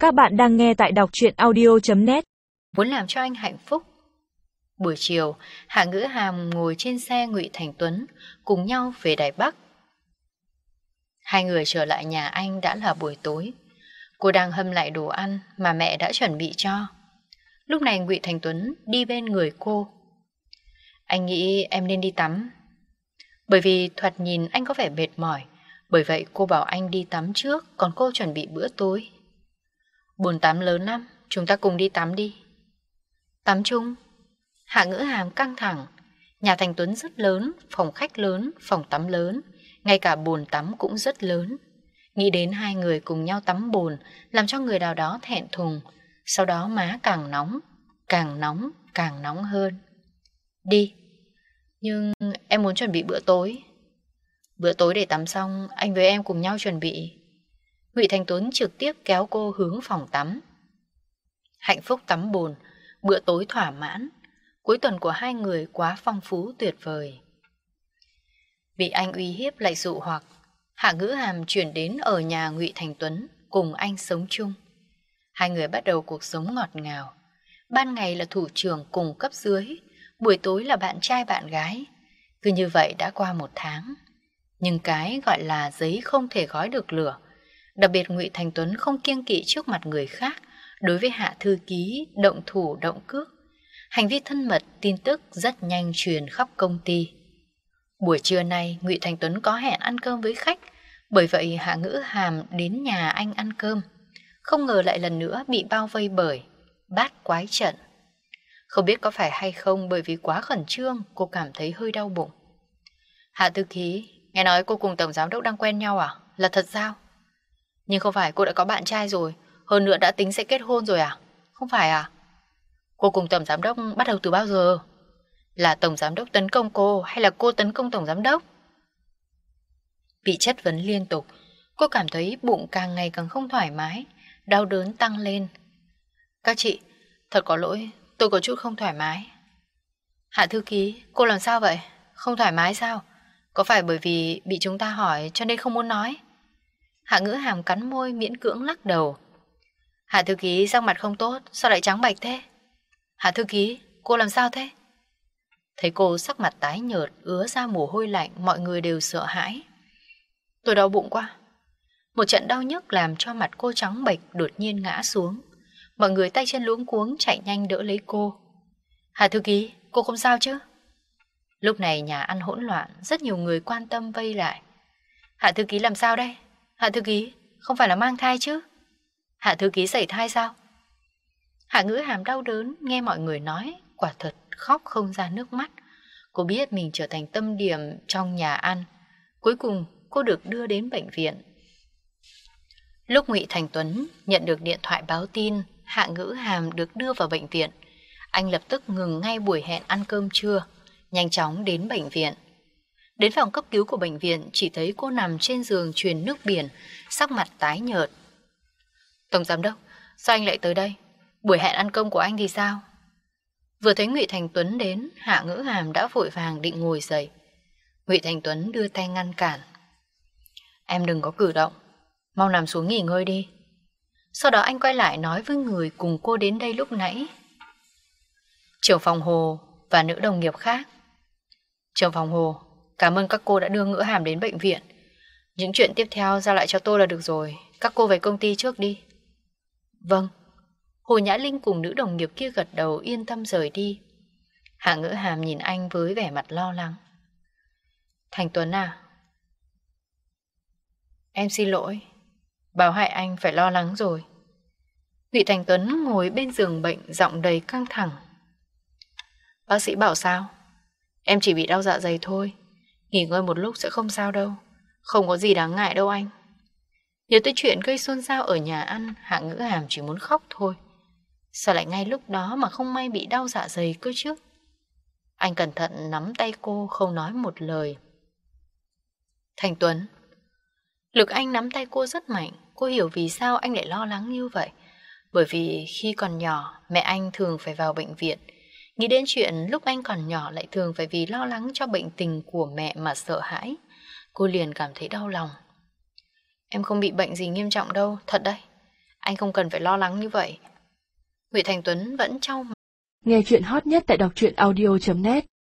Các bạn đang nghe tại đọc truyện audio.net. Muốn làm cho anh hạnh phúc. Buổi chiều, Hạ Ngữ Hàm ngồi trên xe Ngụy Thành Tuấn cùng nhau về Đài Bắc. Hai người trở lại nhà anh đã là buổi tối. Cô đang hâm lại đồ ăn mà mẹ đã chuẩn bị cho. Lúc này Ngụy Thành Tuấn đi bên người cô. Anh nghĩ em nên đi tắm. Bởi vì thoạt nhìn anh có vẻ mệt mỏi, bởi vậy cô bảo anh đi tắm trước, còn cô chuẩn bị bữa tối. Bồn tắm lớn lắm, chúng ta cùng đi tắm đi. Tắm chung? Hạ Ngữ Hàm căng thẳng. Nhà Thành Tuấn rất lớn, phòng khách lớn, phòng tắm lớn, ngay cả bồn tắm cũng rất lớn. Nghĩ đến hai người cùng nhau tắm bồn, làm cho người nào đó thẹn thùng. Sau đó má càng nóng, càng nóng, càng nóng hơn. Đi. Nhưng em muốn chuẩn bị bữa tối. Bữa tối để tắm xong, anh với em cùng nhau chuẩn bị. Ngụy Thành Tuấn trực tiếp kéo cô hướng phòng tắm. Hạnh phúc tắm bồn, bữa tối thỏa mãn. Cuối tuần của hai người quá phong phú tuyệt vời. Bị anh uy hiếp lại dụ hoặc, Hạ Ngữ Hàm chuyển đến ở nhà Ngụy Thành Tuấn cùng anh sống chung. Hai người bắt đầu cuộc sống ngọt ngào. Ban ngày là thủ trưởng cùng cấp dưới, buổi tối là bạn trai bạn gái. Cứ như vậy đã qua 1 tháng. Nhưng cái gọi là giấy không thể gói được lửa. Đặc biệt Ngụy Thành Tuấn không kiêng kỵ trước mặt người khác, đối với Hạ thư ký động thủ động cước. Hành vi thân mật, tin tức rất nhanh truyền khắp công ty. Buổi trưa nay Ngụy Thành Tuấn có hẹn ăn cơm với khách, bởi vậy Hạ Ngữ Hàm đến nhà anh ăn cơm. Không ngờ lại lần nữa bị bao vây bởi bát quái trận. Không biết có phải hay không, bởi vì quá khẩn trương cô cảm thấy hơi đau bụng. Hạ thư ký, nghe nói cô cùng tổng giám đốc đang quen nhau à? Là thật sao? Nhưng không phải cô đã có bạn trai rồi, hơn nữa đã tính sẽ kết hôn rồi à? Không phải à? Cô cùng tổng giám đốc bắt đầu từ bao giờ? Là tổng giám đốc tấn công cô hay là cô tấn công tổng giám đốc? Bị chất vấn liên tục, cô cảm thấy bụng càng ngày càng không thoải mái, đau đớn tăng lên. Các chị, thật có lỗi, tôi có chút không thoải mái. Hạ thư ký, cô làm sao vậy? Không thoải mái sao? Có phải bởi vì bị chúng ta hỏi cho nên không muốn nói? Hạ Ngữ Hàm cắn môi miễn cưỡng lắc đầu. Hạ thư ký sắc mặt không tốt, sao lại trắng bệch thế? Hạ thư ký, cô làm sao thế? Thấy cô sắc mặt tái nhợt, ứa ra mồ hôi lạnh, mọi người đều sợ hãi. Tôi đau bụng quá. Một trận đau nhức làm cho mặt cô trắng bệch, đột nhiên ngã xuống. Mọi người tay chân luống cuống chạy nhanh đỡ lấy cô. Hạ thư ký, cô không sao chứ? Lúc này nhà ăn hỗn loạn, rất nhiều người quan tâm vây lại. Hạ thư ký làm sao đây? Hạ thư ký, không phải là mang thai chứ? Hạ thư ký sảy thai sao? Hạ Ngữ Hàm đau đớn nghe mọi người nói, quả thật khóc không ra nước mắt. Cô biết mình trở thành tâm điểm trong nhà ăn. Cuối cùng cô được đưa đến bệnh viện. Lúc Ngụy Thành Tuấn nhận được điện thoại báo tin Hạ Ngữ Hàm được đưa vào bệnh viện, anh lập tức ngừng ngay buổi hẹn ăn cơm trưa, nhanh chóng đến bệnh viện. Đến phòng cấp cứu của bệnh viện, chỉ thấy cô nằm trên giường truyền nước biển, sắc mặt tái nhợt. Tổng giám đốc, sao anh lại tới đây? Buổi hẹn ăn cơm của anh thì sao? Vừa thấy Ngụy Thành Tuấn đến, Hạ Ngữ Hàm đã vội vàng định ngồi dậy. Ngụy Thành Tuấn đưa tay ngăn cản. Em đừng có cử động, mau nằm xuống nghỉ ngơi đi. Sau đó anh quay lại nói với người cùng cô đến đây lúc nãy. Trưởng phòng Hồ và nữ đồng nghiệp khác. Trưởng phòng Hồ, cảm ơn các cô đã đưa Ngữ Hàm đến bệnh viện. Những chuyện tiếp theo giao lại cho tôi là được rồi. Các cô về công ty trước đi. Vâng. Hồ Nhã Linh cùng nữ đồng nghiệp kia gật đầu yên tâm rời đi. Hạ Ngữ Hàm nhìn anh với vẻ mặt lo lắng. Thành Tuấn à? Em xin lỗi. Báo hại anh phải lo lắng rồi. Ngụy Thành Tuấn ngồi bên giường bệnh, giọng đầy căng thẳng. Bác sĩ bảo sao? Em chỉ bị đau dạ dày thôi. Nghỉ ngơi một lúc sẽ không sao đâu. Không có gì đáng ngại đâu anh. Nhớ tới chuyện gây xôn xao ở nhà ăn, Hạ Ngữ Hàm chỉ muốn khóc thôi. Sao lại ngay lúc đó mà không may bị đau dạ dày cơ chứ? Anh cẩn thận nắm tay cô, không nói một lời. Thành Tuấn. Lực anh nắm tay cô rất mạnh. Cô hiểu vì sao anh lại lo lắng như vậy. Bởi vì khi còn nhỏ, mẹ anh thường phải vào bệnh viện. Nghĩ đến chuyện lúc anh còn nhỏ lại thường phải vì lo lắng cho bệnh tình của mẹ mà sợ hãi. Cô liền cảm thấy đau lòng. Em không bị bệnh gì nghiêm trọng đâu, thật đấy. Anh không cần phải lo lắng như vậy. Ngụy Thành Tuấn vẫn trao mày. Nghe chuyện hot nhất tại đọc truyện audio.net